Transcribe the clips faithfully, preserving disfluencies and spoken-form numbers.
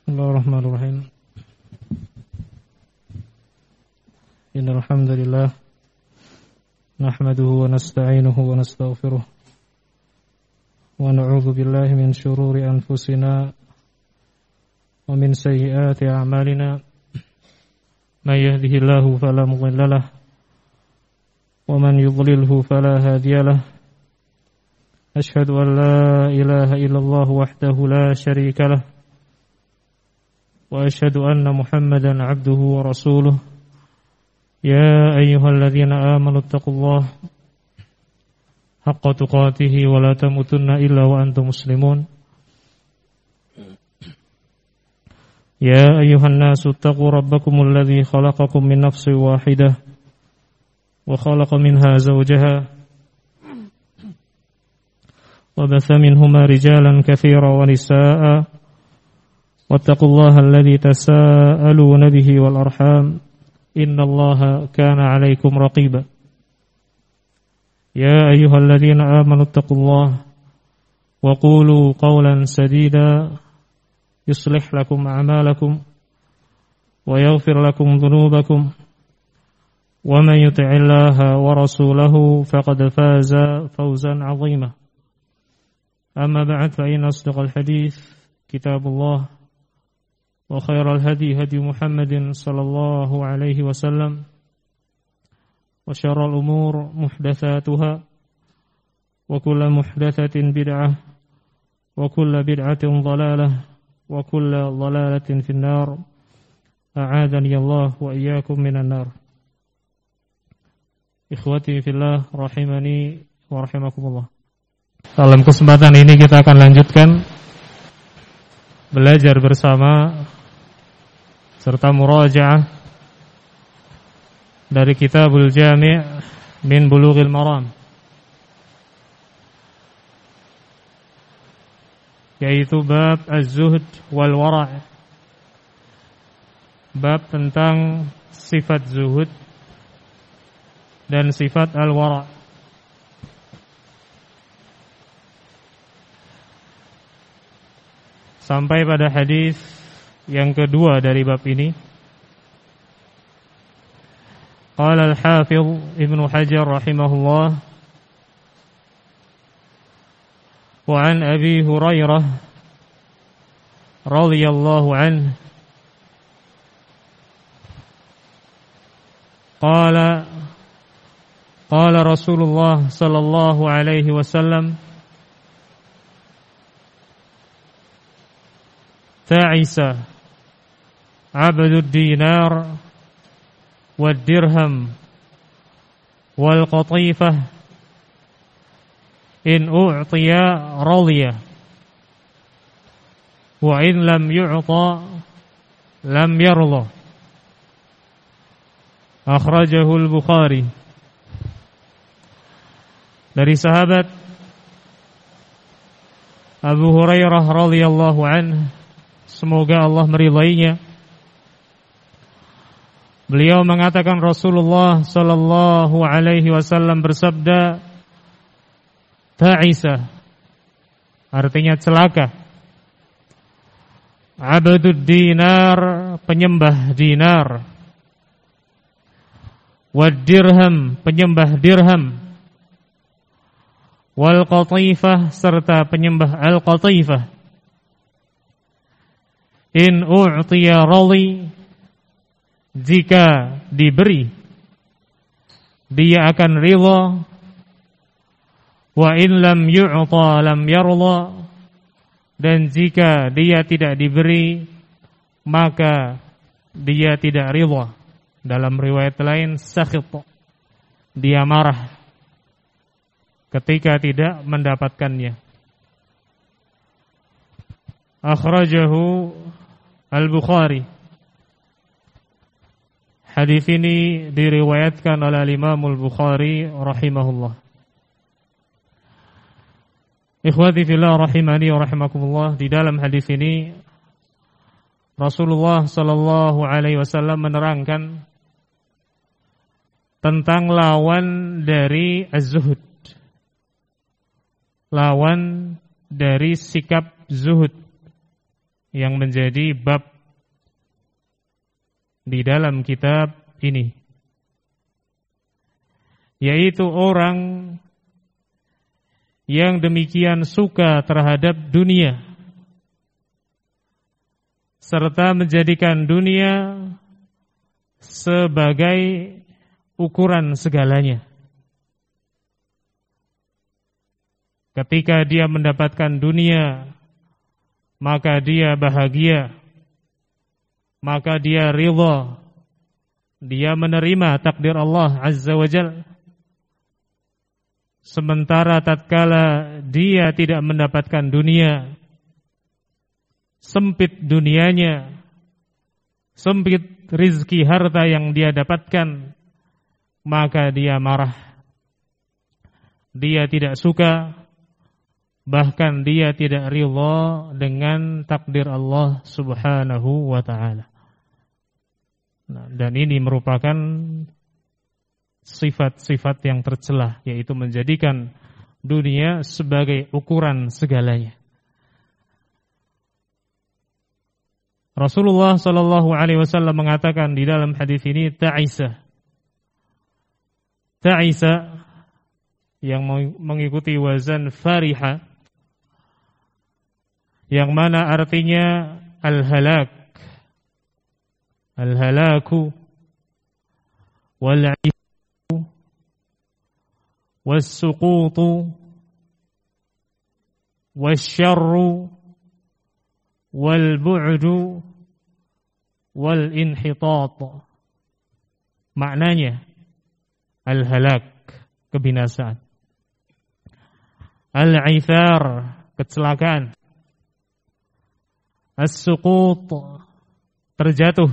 Bismillahirrahmanirrahim. Innal hamdalillah nahmaduhu wa nasta'inuhu wa nastaghfiruh wa na'udzu billahi min shururi anfusina wa min sayyiati a'malina. May yahdihillahu fala mudilla lahu wa man yudlilhu fala hadiya lahu. Ashhadu an la ilaha illallah wahdahu la syarika lahu wa ashhadu anna Muhammadan abduhu wa rasuluh. Ya ayyuhalladzina amanu taqullaha haqqa tuqatih wa la tamutunna illa wa antum muslimun. Ya ayyuhan nasu taqu rabbakumul ladzi khalaqakum min nafsin wahidah wa khalaqa minha zawjaha wa batha minhuma rijalan katsiran wa nisaa'a. واتقوا الله الذي تساءلون به والأرحام إن الله كان عليكم رقيبا يا أيها الذين آمنوا اتقوا الله وقولوا قولا سديدا يصلح لكم أعمالكم ويغفر لكم ذنوبكم ومن يطع الله ورسوله فقد فاز فوزا عظيما أما بعد فإن أصدق الحديث كتاب الله وخير الهدي هدي محمد صلى الله عليه وسلم وشر الأمور محدثاتها وكل محدثة بدعة وكل بدعة ضلالة وكل ضلالة في النار أعاذني الله وإياكم من النار. Ikhwati fillah rahimani wa rahimakumullah. Dalam kesempatan ini kita akan lanjutkan belajar bersama serta murajaah dari Kitabul Jami' min Bulughil Maram, yaitu bab az-zuhd wal wara', bab tentang sifat zuhud dan sifat al-wara'. Sampai pada hadis yang kedua dari bab ini. Qala al-Hafidh Ibnu Hajar rahimahullah wa an Abi Hurairah radhiyallahu anhu qala qala Rasulullah sallallahu alaihi wasallam ta'isa abdud dinar wad dirham wal qatifah in u'tiya radiya wa in lam yu'ta lam yarda. Akhrajahu al-Bukhari. Dari sahabat Abu Hurairah radhiyallahu anhu, semoga Allah meridainya, beliau mengatakan Rasulullah sallallahu alaihi wasallam bersabda, ta'isa, artinya celaka, abdud dinar, penyembah dinar, wad dirham, penyembah dirham, wal qatifah, serta penyembah al qatifah. In u'tiya rali, jika diberi dia akan ridha, wa in lam yu'ta lam yarda, dan jika dia tidak diberi maka dia tidak ridha. Dalam riwayat lain sakhit, dia marah ketika tidak mendapatkannya. Akhrajahu Al-Bukhari. Hadis ini diriwayatkan oleh Imam Al-Bukhari rahimahullah. Ikhwati fillah rahimani wa rahimakumullah, di dalam hadis ini Rasulullah sallallahu alaihi wasallam menerangkan tentang lawan dari az-zuhud, lawan dari sikap zuhud. yang menjadi bab di dalam kitab ini, yaitu orang yang demikian suka terhadap dunia serta menjadikan dunia sebagai ukuran segalanya. Ketika dia mendapatkan dunia, maka dia bahagia, maka dia ridha, dia menerima takdir Allah Azza wa Jalla. Sementara tatkala dia tidak mendapatkan dunia, sempit dunianya, sempit rizki harta yang dia dapatkan, maka dia marah, dia tidak suka, bahkan dia tidak ridha dengan takdir Allah Subhanahu wa ta'ala. Nah, dan ini merupakan sifat-sifat yang tercela, yaitu menjadikan dunia sebagai ukuran segalanya. Rasulullah sallallahu alaihi wasallam mengatakan di dalam hadis ini, ta'isa. Ta'isa yang mengikuti wazan fariha, yang mana artinya al-halak, al-halaku wal-'ishu was-suqutu wasyarru wal-bu'du wal-inhitat. Maknanya al-halak, kebinasaan. Al-'ithar, kecelakaan. As-suqut, terjatuh.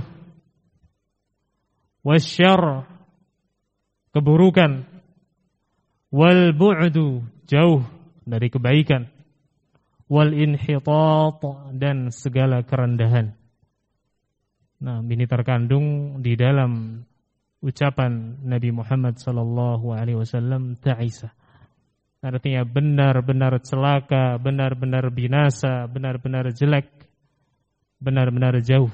Wasyarr, keburukan. Wal bu'du, jauh dari kebaikan. Wal inhitat, dan segala kerendahan. Nah, ini terkandung di dalam ucapan Nabi Muhammad sallallahu alaihi wasallam, ta'isa. Artinya benar-benar celaka, benar-benar binasa, benar-benar jelek, benar-benar jauh.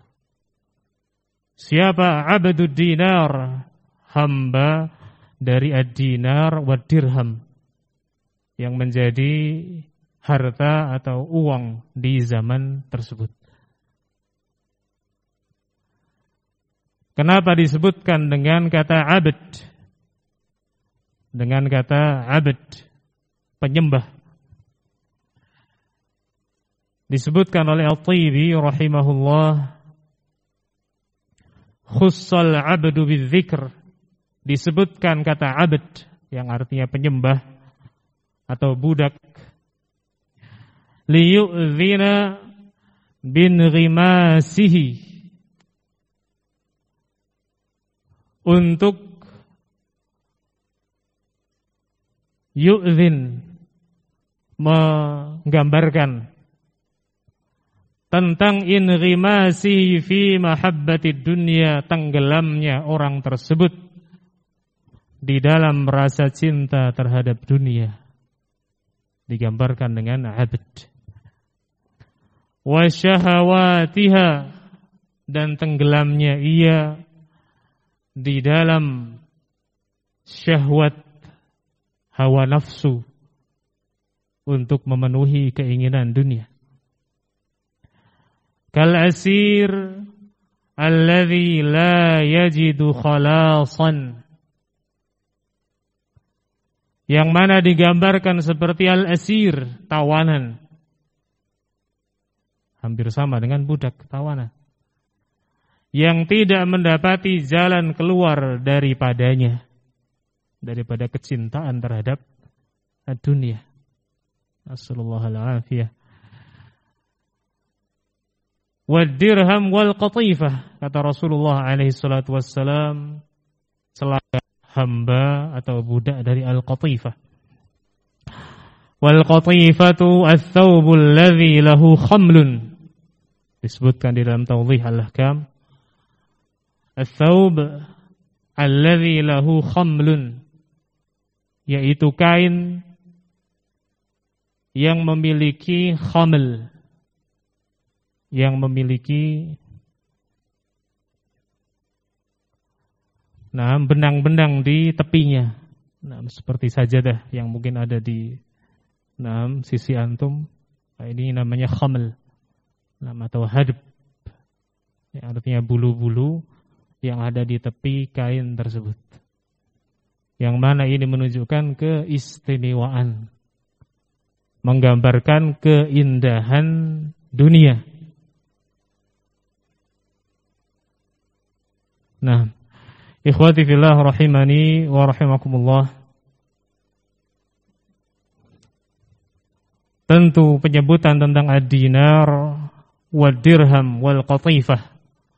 Siapa abdud dinar, hamba dari ad-dinar wa dirham, yang menjadi harta atau uang di zaman tersebut. Kenapa disebutkan dengan kata abd? Dengan kata abd, penyembah. Disebutkan oleh At-Tibi rahimahullah, khussal abdu bidzikr, disebutkan kata abd yang artinya penyembah atau budak, liyu'dzina bin ghimasihi, untuk yu'dzin, menggambarkan tentang inghimasi fi mahabbatid dunya, tenggelamnya orang tersebut di dalam rasa cinta terhadap dunia, digambarkan dengan abd. Wa syahawatiha, dan tenggelamnya ia di dalam syahwat, hawa nafsu, untuk memenuhi keinginan dunia. Kal asir alladhi la yajidu khalasan, yang mana digambarkan seperti al-asir, tawanan. Hampir sama dengan budak, tawanan, yang tidak mendapati jalan keluar daripadanya, daripada kecintaan terhadap dunia. Nasallallahu al-afiyah. Wad dirham wal qatifah, kata Rasulullah alaihi salatu wassalam, celaka hamba atau budak dari al-qatifah. Wal qatifatu ats-tsawbul ladzi lahu khamlun, disebutkan di dalam Tawdhih al-Ahkam, ats-tsawb alladzi lahu khamlun, yaitu kain yang memiliki khaml. yang memiliki nah benang-benang di tepinya. Nah, seperti sajadah yang mungkin ada di nah, sisi antum. Nah, ini namanya khaml. Nah, atau hadb. Ya, artinya bulu-bulu yang ada di tepi kain tersebut. Yang mana ini menunjukkan keistimewaan, menggambarkan keindahan dunia. Nah, ikhwati fillah rahimani wa rahimakumullah. Tentu penyebutan tentang ad-dinar wad dirham wal qatifah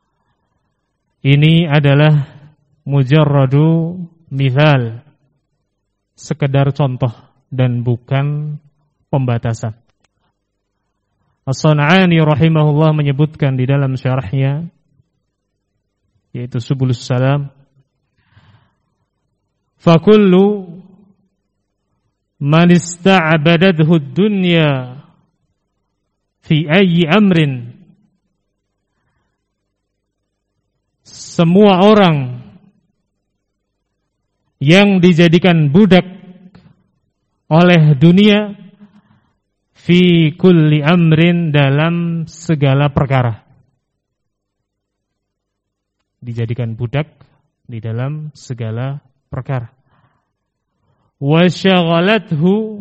ini adalah mujarradu mithal, sekedar contoh dan bukan pembatasan. As-San'ani rahimahullah menyebutkan di dalam syarahnya, yaitu Subulus Salam, fakullu man ista'badathu ad-dunya fi ayyi amrin, semua orang yang dijadikan budak oleh dunia fi kulli amrin, dalam segala perkara, dijadikan budak di dalam segala perkara. Wa syaghalathu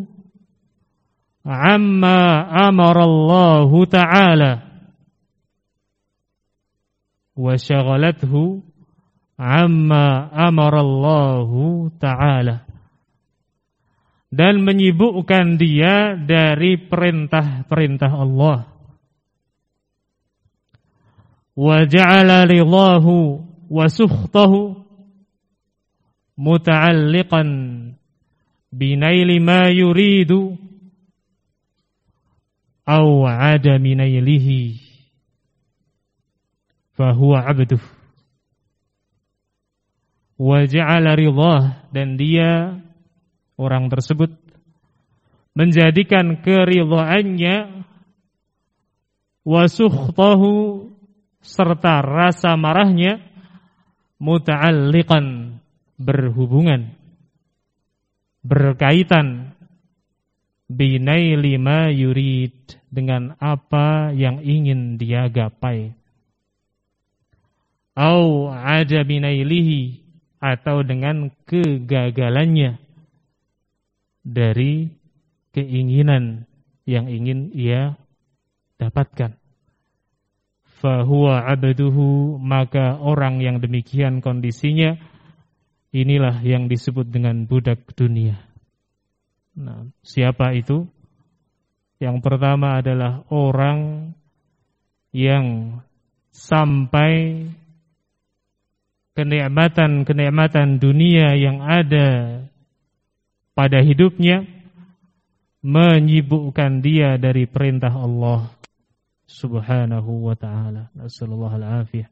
amma amara Allah Ta'ala, wa syaghalathu amma amara Allah Ta'ala, dan menyibukkan dia dari perintah-perintah Allah. Wa ja'ala ridahu wa sukhtahu muta'alliqan binaili ma yuridu aw adami nailihi fahuwa abduh. Wa ja'ala ridah, dan dia, orang tersebut, menjadikan keridhaannya, wa sukhtahu, serta rasa marahnya, muta'alliqan, berhubungan, berkaitan, binaili ma yurid, dengan apa yang ingin dia gapai, au ada binailihi, atau dengan kegagalannya dari keinginan yang ingin ia dapatkan. Fahuwa abduhu, maka orang yang demikian kondisinya, inilah yang disebut dengan budak dunia. Nah, siapa itu? Yang pertama adalah orang yang sampai kenikmatan-kenikmatan dunia yang ada pada hidupnya menyibukkan dia dari perintah Allah Subhanahu wa ta'ala. Nasallallahu al-afiyah.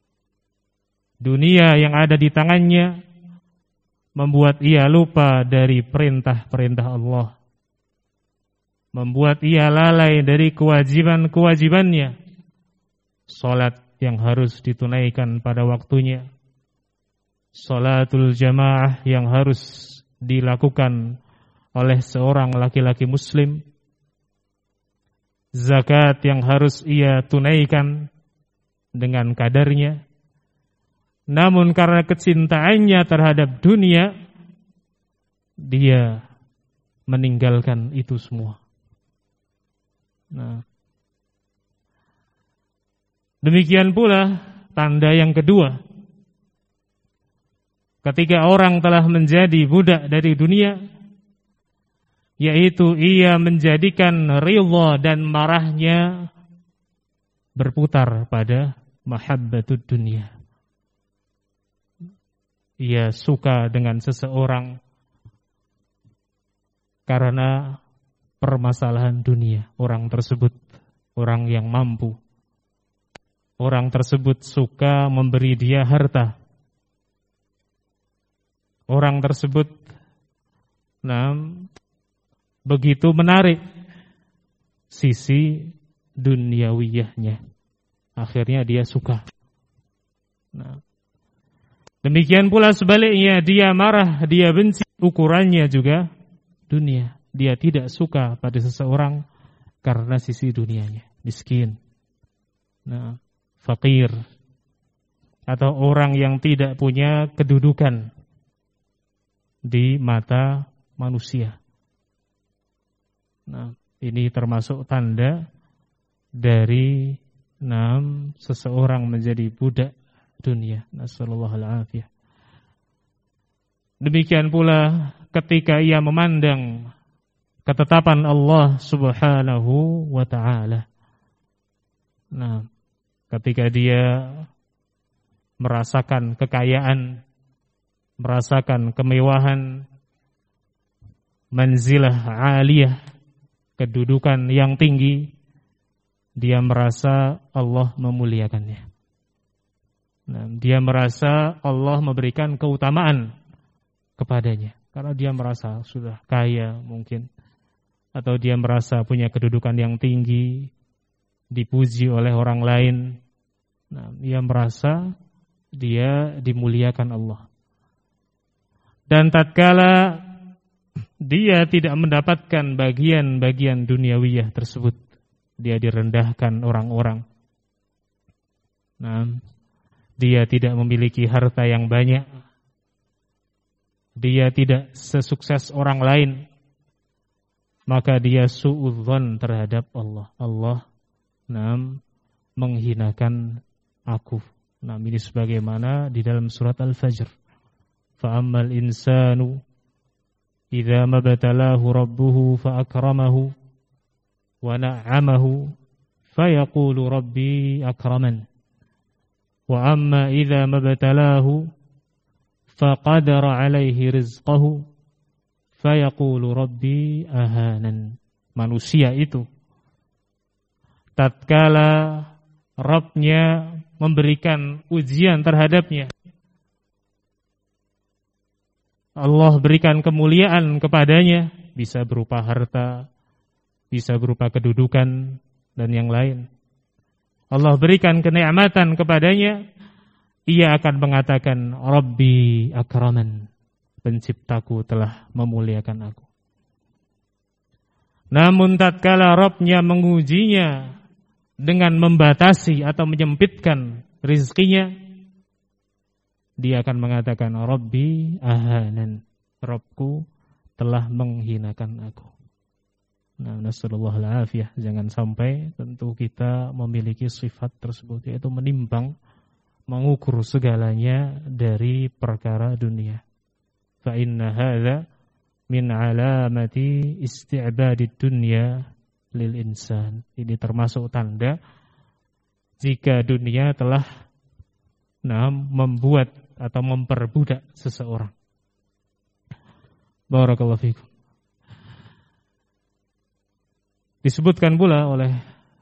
Dunia yang ada di tangannya membuat ia lupa dari perintah-perintah Allah, membuat ia lalai dari kewajiban-kewajibannya. Salat yang harus ditunaikan pada waktunya, salatul jamaah yang harus dilakukan oleh seorang laki-laki muslim, zakat yang harus ia tunaikan dengan kadarnya. Namun karena kecintaannya terhadap dunia, dia meninggalkan itu semua. Nah, demikian pula tanda yang kedua, ketika orang telah menjadi budak dari dunia, yaitu ia menjadikan ridha dan marahnya berputar pada mahabbatud dunia. Ia suka dengan seseorang karena permasalahan dunia. Orang tersebut orang yang mampu. Orang tersebut suka memberi dia harta. Orang tersebut nah, begitu menarik sisi duniawiyahnya. Akhirnya dia suka. Nah, demikian pula sebaliknya, dia marah, dia benci, ukurannya juga dunia. Dia tidak suka pada seseorang karena sisi dunianya, miskin, nah, fakir, atau orang yang tidak punya kedudukan di mata manusia. Nah, ini termasuk tanda dari enam seseorang menjadi budak dunia. Nasallallahu alaihi. Demikian pula ketika ia memandang ketetapan Allah Subhanahu wa taala. Nah, ketika dia merasakan kekayaan, merasakan kemewahan, manzilah aliyah, kedudukan yang tinggi, dia merasa Allah memuliakannya. Nah, dia merasa Allah memberikan keutamaan kepadanya karena dia merasa sudah kaya mungkin, atau dia merasa punya kedudukan yang tinggi, dipuji oleh orang lain. Nah, dia merasa dia dimuliakan Allah. Dan tatkala dia tidak mendapatkan bagian-bagian duniawiyah tersebut, dia direndahkan orang-orang. Nah, dia tidak memiliki harta yang banyak, dia tidak sesukses orang lain, maka dia suudzon terhadap Allah. Allah nam, menghinakan aku. Nah, ini sebagaimana di dalam surat Al-Fajr. Fa'ammal insanu idza mabtalahu rabbuhu fa'akramahu wa na'amahu fayaqulu rabbi akraman. Wa amma idza mabtalahu faqadara 'alaihi rizqahu fayaqulu rabbi ahanan. Manusia itu tatkala Rabb-nya memberikan ujian terhadapnya, Allah berikan kemuliaan kepadanya, bisa berupa harta, bisa berupa kedudukan dan yang lain. Allah berikan kenikmatan kepadanya, ia akan mengatakan Rabbi akraman, penciptaku telah memuliakan aku. Namun tatkala Rabb-nya mengujinya dengan membatasi atau menyempitkan rizkinya, dia akan mengatakan Rabbi ahanan, Rabbku telah menghinakan aku. Nah, nasallallahu alaihi, jangan sampai tentu kita memiliki sifat tersebut, yaitu menimbang, mengukur segalanya dari perkara dunia. Fa inna hadza min alamati isti'badid dunya lil insan. Ini termasuk tanda jika dunia telah nah, membuat atau memperbudak seseorang. Barakallahu fikum. Disebutkan pula oleh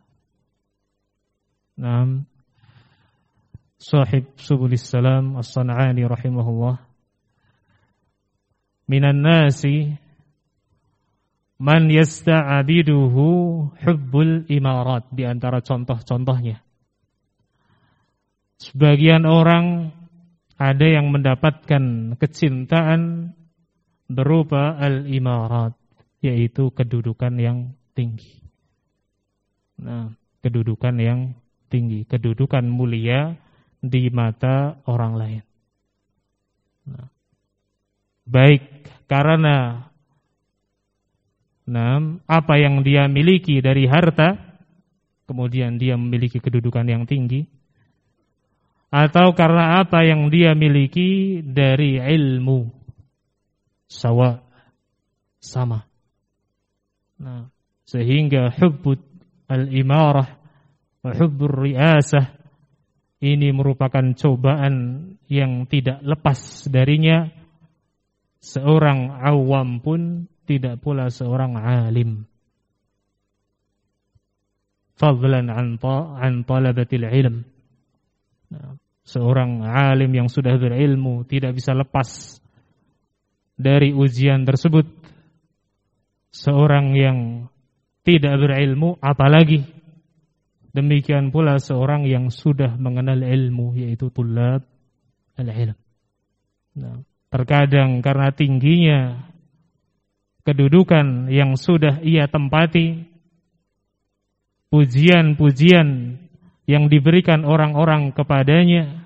Naam Sahib Subulis Salam As-San'ani rahimahullah, minan nasi man yasta'abiduhu hubbul imarat. Di antara contoh-contohnya, sebagian orang ada yang mendapatkan kecintaan berupa al-imarat, yaitu kedudukan yang tinggi. Nah, kedudukan yang tinggi, kedudukan mulia di mata orang lain. Nah, baik karena nah, apa yang dia miliki dari harta, kemudian dia memiliki kedudukan yang tinggi, atau karena apa yang dia miliki dari ilmu, sawa, sama. Nah, sehingga hubbut al-imarah wa hubbur riasah ini merupakan cobaan yang tidak lepas darinya seorang awam pun, tidak pula seorang alim. Fadlan an an talabatil ilm. Nah, seorang alim yang sudah berilmu tidak bisa lepas dari ujian tersebut. Seorang yang tidak berilmu apalagi Demikian pula seorang yang sudah mengenal ilmu, yaitu tulab al-ilm. Nah, terkadang karena tingginya kedudukan yang sudah ia tempati, pujian-pujian yang diberikan orang-orang kepadanya,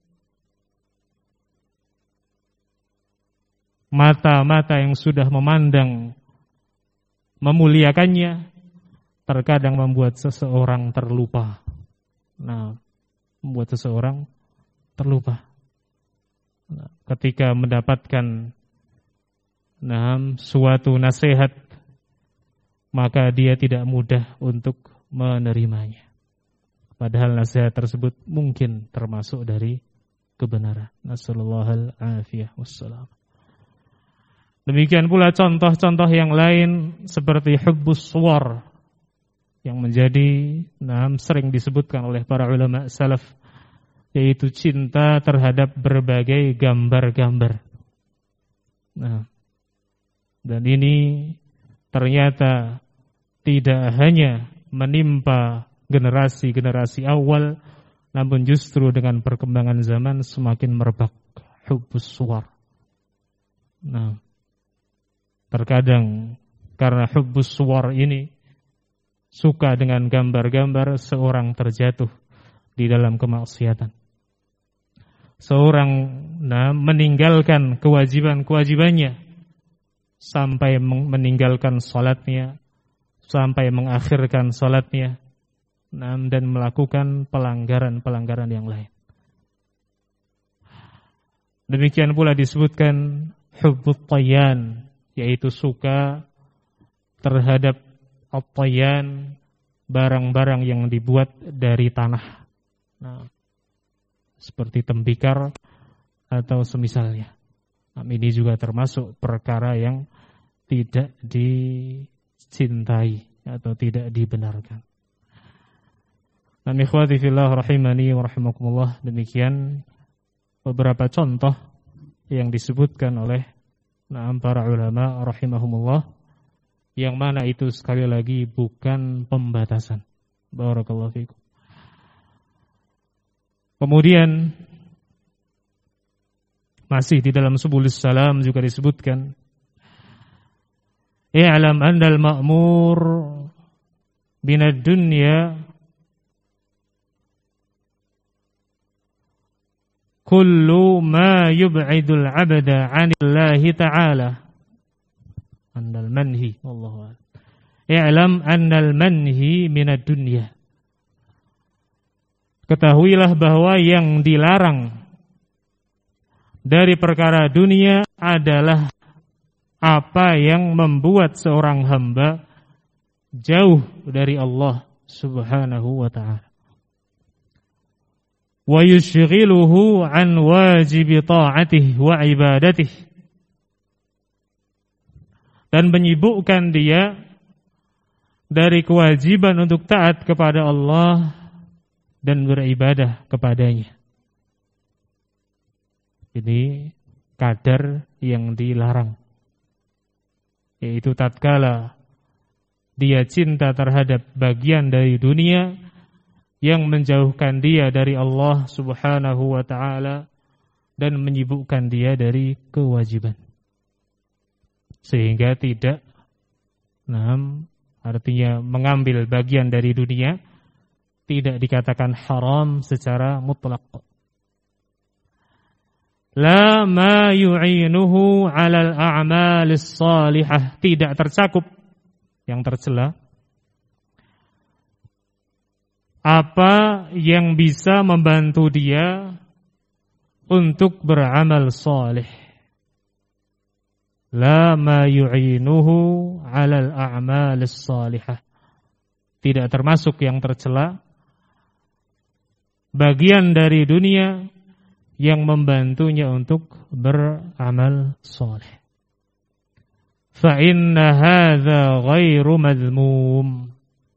mata-mata yang sudah memandang memuliakannya, terkadang membuat seseorang terlupa. Nah, membuat seseorang terlupa. Nah, ketika mendapatkan nah, suatu nasihat, maka dia tidak mudah untuk menerimanya. Padahal nasihat tersebut mungkin termasuk dari kebenaran. Nasallallahu al-afiyah wassalam. Demikian pula contoh-contoh yang lain seperti hubbus suwar, yang menjadi nah, sering disebutkan oleh para ulama salaf, yaitu cinta terhadap berbagai gambar-gambar. Nah, dan ini ternyata tidak hanya menimpa generasi-generasi awal, namun justru dengan perkembangan zaman semakin merebak hubbus suwar. Nah, terkadang karena hubbus suwar ini, suka dengan gambar-gambar, seorang terjatuh di dalam kemaksiatan. Seorang nah, meninggalkan kewajiban-kewajibannya, sampai meninggalkan salatnya, sampai mengakhirkan salatnya, nah, dan melakukan pelanggaran-pelanggaran yang lain. Demikian pula disebutkan hubbut tayyan, yaitu suka terhadap at-tayyan, barang-barang yang dibuat dari tanah. Nah, seperti tembikar atau semisalnya. Nah, ini juga termasuk perkara yang tidak dicintai atau tidak dibenarkan. Nah, ikhwati fillah rahimani wa rahimakumullah, demikian beberapa contoh yang disebutkan oleh nah, para ulama rahimahumullah, yang mana itu sekali lagi bukan pembatasan. Barakallahu fikum. Kemudian masih di dalam Subulus Salam juga disebutkan, i'lam andal ma'mur binad dunya kullu ma yub'idul 'abda 'anillahi ta'ala. Andal manhi, wallahu a'lam. I'lam annal manhi minad dunya. Ketahuilah bahwa yang dilarang dari perkara dunia adalah apa yang membuat seorang hamba jauh dari Allah Subhanahu wa ta'ala. Wa yushghiluhu an wajibi ta'atihi wa ibadatihi. Dan menyibukkan dia dari kewajiban untuk taat kepada Allah dan beribadah kepadanya. Ini kadar yang dilarang, yaitu tatkala dia cinta terhadap bagian dari dunia yang menjauhkan dia dari Allah Subhanahu wa ta'ala dan menyibukkan dia dari kewajiban, sehingga tidak nah, artinya mengambil bagian dari dunia tidak dikatakan haram secara mutlak. La ma yu'inuhu 'alal a'malis salihah, tidak tercakup, yang tercela apa yang bisa membantu dia untuk beramal saleh. La ma yu'inuhu 'alal a'malis salihah, tidak termasuk yang tercela bagian dari dunia yang membantunya untuk beramal saleh. Fa inna hadza ghairu madhmum.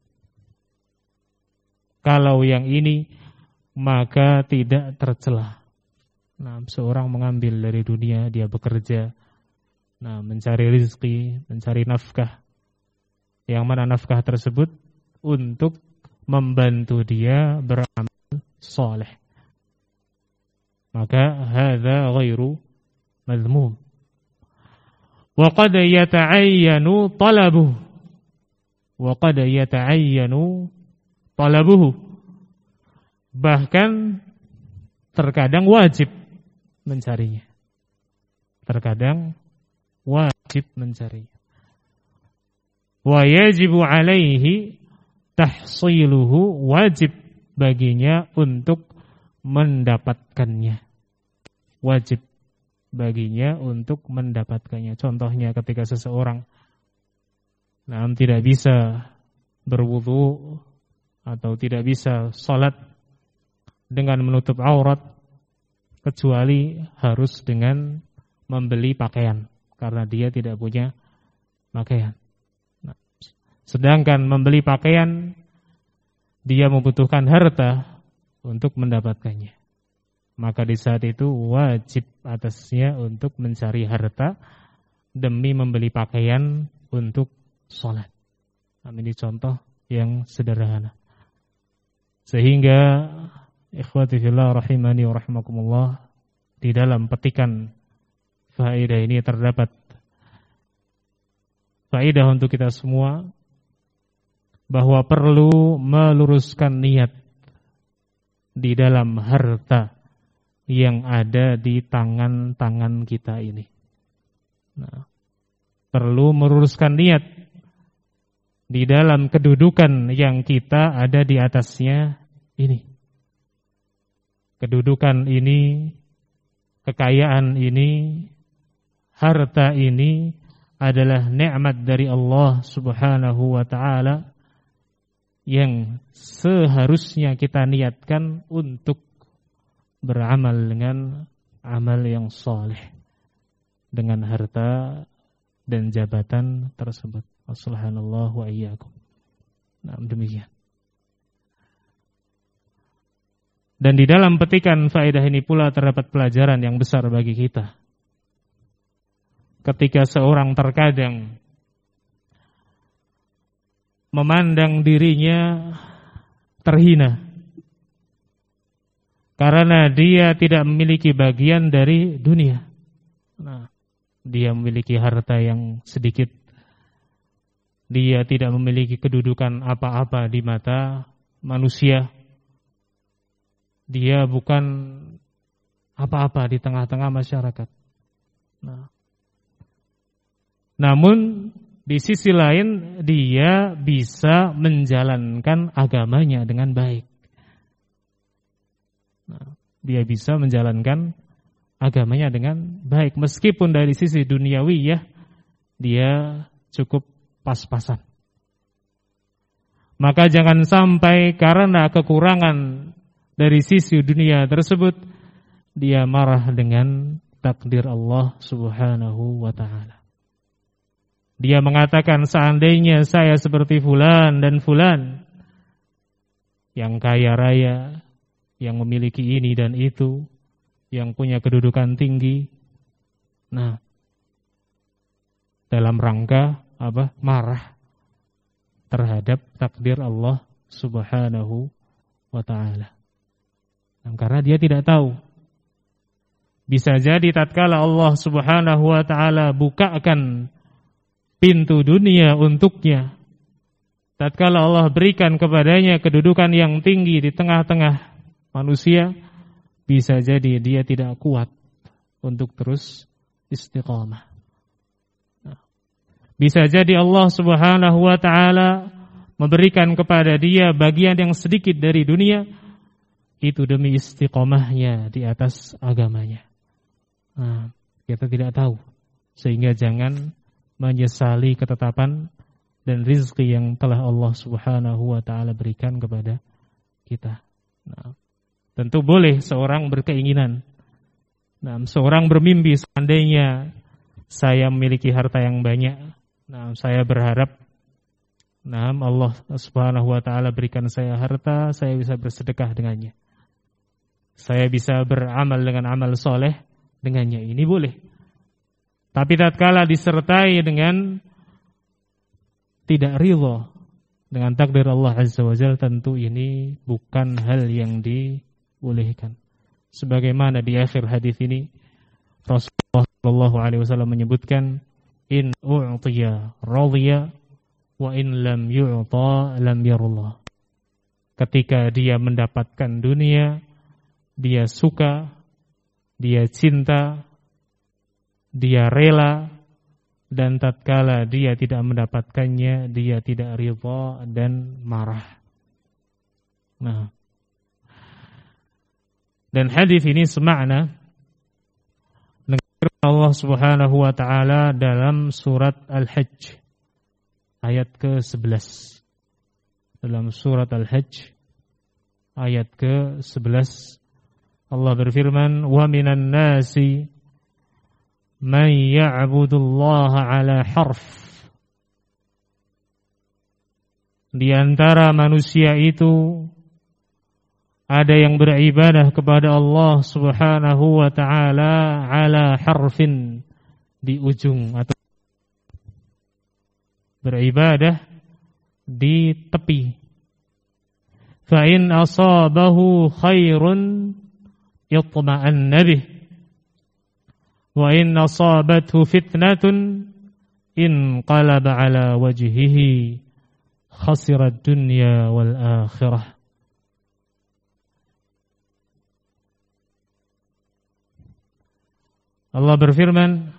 Kalau yang ini maka tidak tercela. Nah, seorang mengambil dari dunia, dia bekerja, nah, mencari rezeki, mencari nafkah, yang mana nafkah tersebut untuk membantu dia beramal soleh. Maka hadza ghairu madhmum. Wa qad yata'ayyanu talabuhu. Wa qad yata'ayyanu talabuhu. Bahkan terkadang wajib mencarinya. Terkadang wajib mencarinya. Wa yajibu alaihi tahsiluhu, wajib baginya untuk mendapatkannya. Wajib baginya untuk mendapatkannya. Contohnya ketika seseorang nah, tidak bisa berwudu atau tidak bisa salat dengan menutup aurat kecuali harus dengan membeli pakaian karena dia tidak punya pakaian. Nah, sedangkan membeli pakaian dia membutuhkan harta untuk mendapatkannya. Maka di saat itu wajib atasnya untuk mencari harta demi membeli pakaian untuk sholat. Nah, ini contoh yang sederhana. Sehingga ikhwati fillah rahimani wa rahimakumullah, di dalam petikan faedah ini terdapat faedah untuk kita semua bahwa perlu meluruskan niat di dalam harta yang ada di tangan-tangan kita ini. Nah, perlu meluruskan niat di dalam kedudukan yang kita ada di atasnya ini. Kedudukan ini, kekayaan ini, harta ini adalah nikmat dari Allah Subhanahu wa ta'ala yang seharusnya kita niatkan untuk beramal dengan amal yang saleh dengan harta dan jabatan tersebut. Subhanallah wa iyyakum. Nah, demikian. Dan di dalam petikan faedah ini pula terdapat pelajaran yang besar bagi kita. Ketika seorang terkadang memandang dirinya terhina karena dia tidak memiliki bagian dari dunia. Nah, dia memiliki harta yang sedikit. Dia tidak memiliki kedudukan apa-apa di mata manusia. Dia bukan apa-apa di tengah-tengah masyarakat. Nah, namun di sisi lain dia bisa menjalankan agamanya dengan baik. Nah, dia bisa menjalankan agamanya dengan baik meskipun dari sisi duniawi ya dia cukup pas-pasan. Maka jangan sampai karena kekurangan dari sisi dunia tersebut dia marah dengan takdir Allah Subhanahu wa ta'ala. Dia mengatakan seandainya saya seperti fulan dan fulan yang kaya raya, yang memiliki ini dan itu, yang punya kedudukan tinggi. Nah, dalam rangka apa? Marah terhadap takdir Allah Subhanahu wa ta'ala. Nah, karena dia tidak tahu. Bisa jadi tatkala Allah Subhanahu wa ta'ala bukakan pintu dunia untuknya, tatkala Allah berikan kepadanya kedudukan yang tinggi di tengah-tengah manusia, bisa jadi dia tidak kuat untuk terus istiqamah. Bisa jadi Allah Subhanahu wa ta'ala memberikan kepada dia bagian yang sedikit dari dunia, itu demi istiqomahnya di atas agamanya. Nah, kita tidak tahu. Sehingga jangan menyesali ketetapan dan rizki yang telah Allah Subhanahu wa ta'ala berikan kepada kita. Nah, tentu boleh seorang berkeinginan. Nah, seorang bermimpi seandainya saya memiliki harta yang banyak. Nah, saya berharap nah, Allah Subhanahu wa ta'ala berikan saya harta, saya bisa bersedekah dengannya. Saya bisa beramal dengan amal soleh dengannya. Ini boleh. Tapi tatkala disertai dengan tidak ridha dengan takdir Allah Azza wa Jalla tentu ini bukan hal yang dibolehkan. Sebagaimana di akhir hadis ini Rasulullah Shallallahu Alaihi Wasallam menyebutkan, in u'tiya radhiya wa in lam yu'ta lam yarullah. Ketika dia mendapatkan dunia, dia suka, dia cinta, dia rela, dan tatkala dia tidak mendapatkannya, dia tidak ridha dan marah. Nah, dan hadis ini semakna dengan Allah Subhanahu wa taala dalam surat Al-Hajj ayat ke sebelas. Dalam surat Al-Hajj ayat ke sebelas Allah berfirman, wa minan nasi man ya'budullaha ala harf. Di antara manusia itu ada yang beribadah kepada Allah Subhanahu wa taala ala harfin, di ujung, atau beribadah di tepi. Fa in asabahu khairun yatma'anna bih wa in asabathu fitnatun inqalaba ala wajhihi khasirat dunya wal akhirah. Allah berfirman,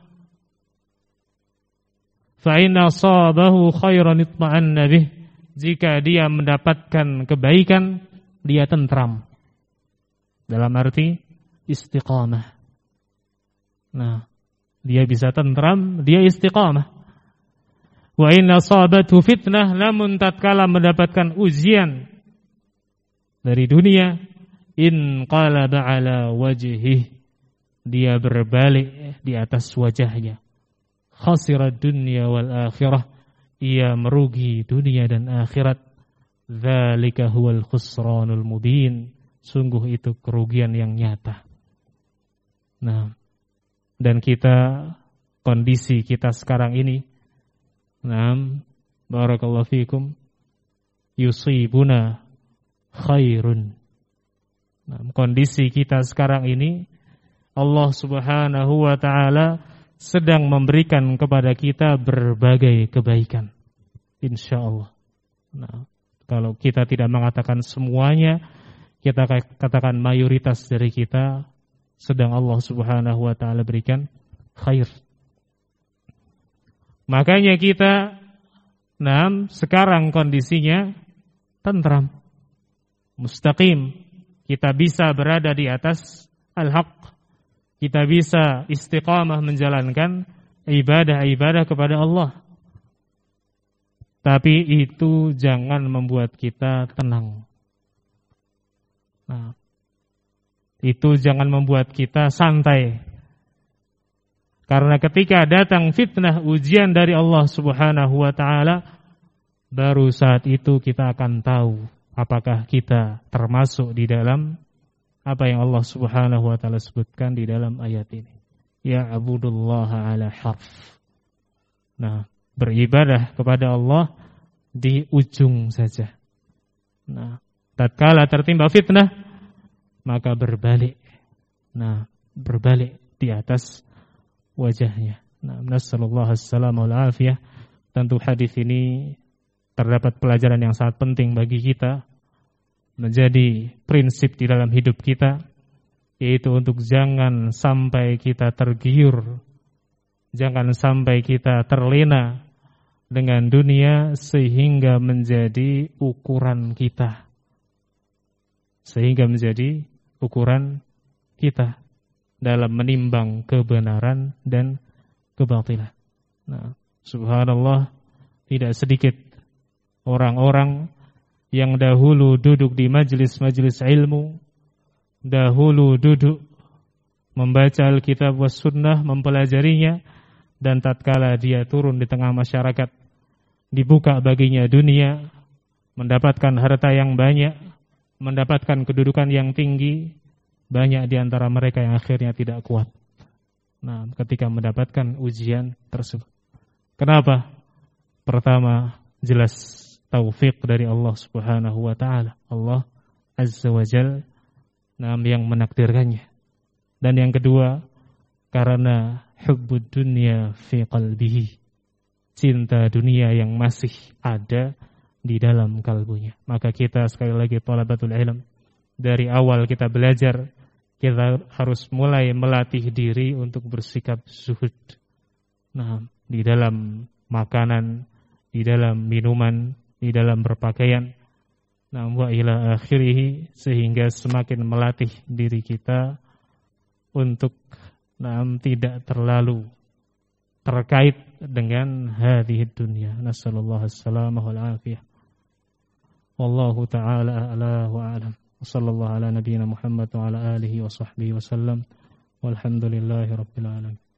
fa in asabahu khairan itma'anna bih, jika dia mendapatkan kebaikan dia tentram, dalam arti istiqamah. Nah, dia bisa tentram, dia istiqamah. Wa in asabathu fitnah, namun tatkala mendapatkan ujian dari dunia, in qalaba ala wajhihi, dia berbalik di atas wajahnya. Khasirat dunya wal akhirah, ia merugi dunia dan akhirat. Dzalika huwal khusranul mubin, sungguh itu kerugian yang nyata. Nah, dan kita, kondisi kita sekarang ini, nah, barakallahu fikum, yusibuna khairun. Nah, kondisi kita sekarang ini, Allah Subhanahu wa taala sedang memberikan kepada kita berbagai kebaikan, insyaallah. Nah, kalau kita tidak mengatakan semuanya, kita katakan mayoritas dari kita sedang Allah Subhanahu wa taala berikan khair. Makanya kita, nah, sekarang kondisinya tentram, mustaqim. Kita bisa berada di atas al-haq. Kita bisa istiqamah menjalankan ibadah-ibadah kepada Allah. Tapi itu jangan membuat kita tenang. Nah, itu jangan membuat kita santai. Karena ketika datang fitnah, ujian dari Allah Subhanahu wa taala, baru saat itu kita akan tahu apakah kita termasuk di dalam apa yang Allah Subhanahu wa taala sebutkan di dalam ayat ini. Ya abudullaha ala harf. Nah, beribadah kepada Allah di ujung saja. Nah, tatkala tertimpa fitnah, maka berbalik. Nah, berbalik di atas wajahnya. Nah, nasallallahu alaihi wal afiyah. Tentu hadis ini terdapat pelajaran yang sangat penting bagi kita, menjadi prinsip di dalam hidup kita, yaitu untuk jangan sampai kita tergiur, jangan sampai kita terlena dengan dunia sehingga menjadi ukuran kita, sehingga menjadi ukuran kita dalam menimbang kebenaran dan kebatilan. Nah, subhanallah, tidak sedikit orang-orang yang dahulu duduk di majelis-majelis ilmu, dahulu duduk membaca Alkitab was sunnah, mempelajarinya, dan tatkala dia turun di tengah masyarakat, dibuka baginya dunia, mendapatkan harta yang banyak, mendapatkan kedudukan yang tinggi, banyak di antara mereka yang akhirnya tidak kuat. Nah, ketika mendapatkan ujian tersebut. Kenapa? Pertama, jelas taufik dari Allah Subhanahu wa taala. Allah Azza wa Jalla yang menakdirkannya. Dan yang kedua, karena hubbud dunya fi qalbihi, cinta dunia yang masih ada di dalam kalbunya. Maka kita sekali lagi thalabatul ilm, dari awal kita belajar, kita harus mulai melatih diri untuk bersikap zuhud. Nah, di dalam makanan, di dalam minuman, di dalam berpakaian. Nah, wa ila akhirih, sehingga semakin melatih diri kita untuk nah, tidak terlalu terkait dengan hadhihi dunya. Nasallallahu as-salamah wal afiyah. Wallahu ta'ala a'la wa a'lam. Wassallallahu ala nabiyyina Muhammad wa ala alihi wa sahbihi wa sallam. Walhamdulillahi rabbil alamin.